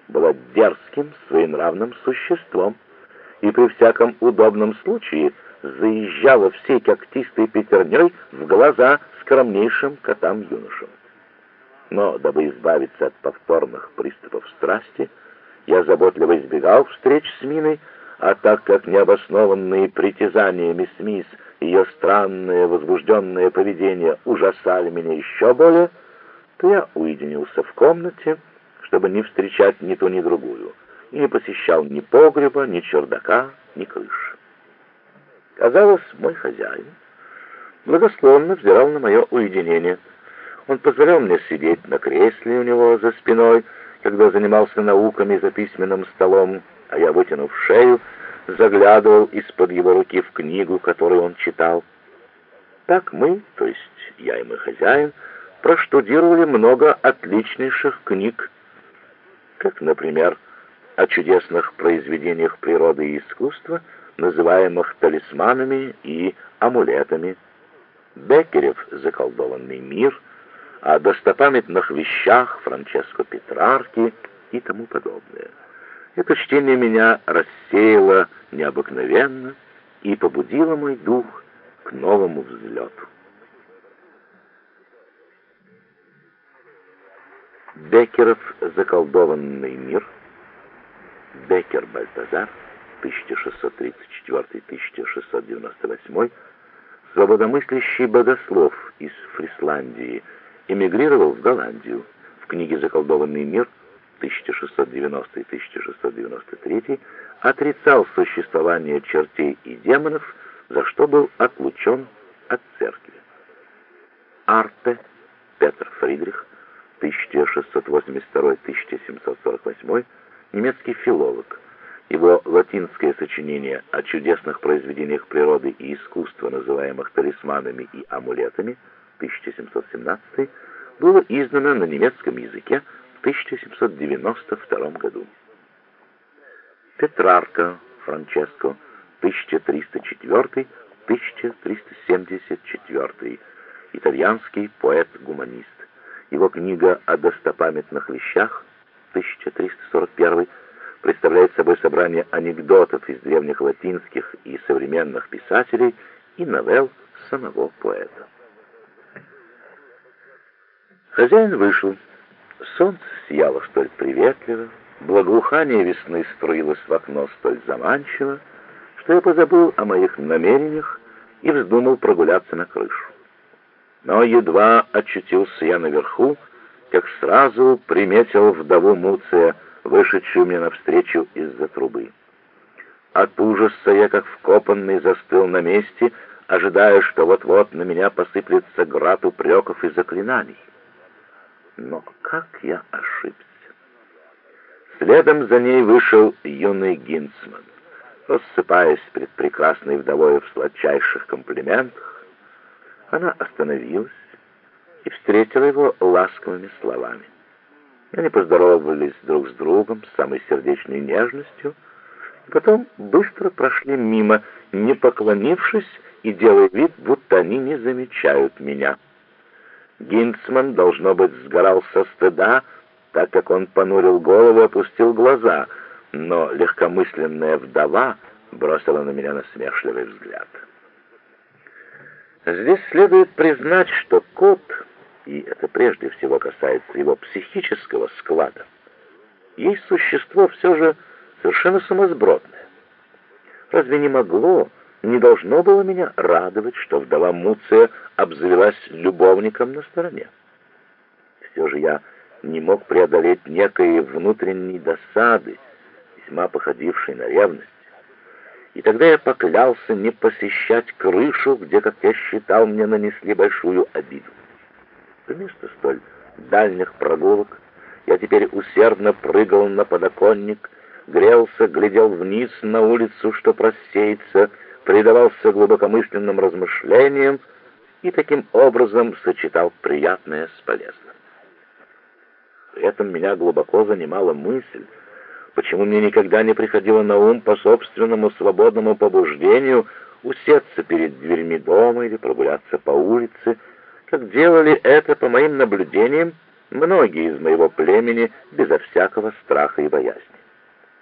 была дерзким, своенравным существом и при всяком удобном случае заезжала всей когтистой пятерней в глаза скромнейшим котам-юношам. Но, дабы избавиться от повторных приступов страсти, я заботливо избегал встреч с Миной, а так как необоснованные притязания мисс Мисс и ее странное возбужденное поведение ужасали меня еще более, то я уединился в комнате, чтобы не встречать ни ту, ни другую, и не посещал ни погреба, ни чердака, ни крыши. Казалось, мой хозяин благосклонно взирал на мое уединение. Он позволял мне сидеть на кресле у него за спиной, когда занимался науками за письменным столом, а я, вытянув шею, заглядывал из-под его руки в книгу, которую он читал. Так мы, то есть я и мой хозяин, проштудировали много отличнейших книг, как, например, о чудесных произведениях природы и искусства, называемых талисманами и амулетами, Беккерев «Заколдованный мир», о достопамятных вещах Франческо Петрарки и тому подобное. Это чтение меня рассеяло необыкновенно и побудило мой дух к новому взлету. Беккеров «Заколдованный мир», Беккер Бальтазар, 1634-1698, свободомыслящий богослов из Фрисландии, эмигрировал в Голландию. В книге «Заколдованный мир» 1690-1693 отрицал существование чертей и демонов, за что был отлучен от церкви. Арте Петр Фридрих, 1682-1748, немецкий филолог. Его латинское сочинение о чудесных произведениях природы и искусства, называемых талисманами и амулетами, 1717, было издано на немецком языке в 1792 году. Петрарка Франческо, 1304-1374, итальянский поэт-гуманист. Его книга о достопамятных вещах, 1341, представляет собой собрание анекдотов из древних латинских и современных писателей и новелл самого поэта. Хозяин вышел. Солнце сияло столь приветливо, благоухание весны струилось в окно столь заманчиво, что я позабыл о моих намерениях и вздумал прогуляться на крышу. Но едва очутился я наверху, как сразу приметил вдову Муция, вышедшую мне навстречу из-за трубы. От ужаса я, как вкопанный, застыл на месте, ожидая, что вот-вот на меня посыплется град упреков и заклинаний. Но как я ошибся! Следом за ней вышел юный Гинцман, рассыпаясь пред прекрасной вдовой в сладчайших комплиментах. Она остановилась и встретила его ласковыми словами. Они поздоровались друг с другом с самой сердечной нежностью, и потом быстро прошли мимо, не поклонившись и делая вид, будто они не замечают меня. Гинцман, должно быть, сгорал со стыда, так как он понурил голову и опустил глаза, но легкомысленная вдова бросила на меня насмешливый взгляд. Здесь следует признать, что кот, и это прежде всего касается его психического склада, есть существо все же совершенно сумасбродное. Разве не должно было меня радовать, что вдова Муция обзавелась любовником на стороне? Все же я не мог преодолеть некой внутренней досады, весьма походившей на ревность. И тогда я поклялся не посещать крышу, где, как я считал, мне нанесли большую обиду. Вместо столь дальних прогулок я теперь усердно прыгал на подоконник, грелся, глядел вниз на улицу, чтоб рассеяться, предавался глубокомысленным размышлениям и таким образом сочетал приятное с полезным. При этом меня глубоко занимала мысль, почему мне никогда не приходило на ум по собственному свободному побуждению усесться перед дверьми дома или прогуляться по улице, как делали это, по моим наблюдениям, многие из моего племени безо всякого страха и боязни.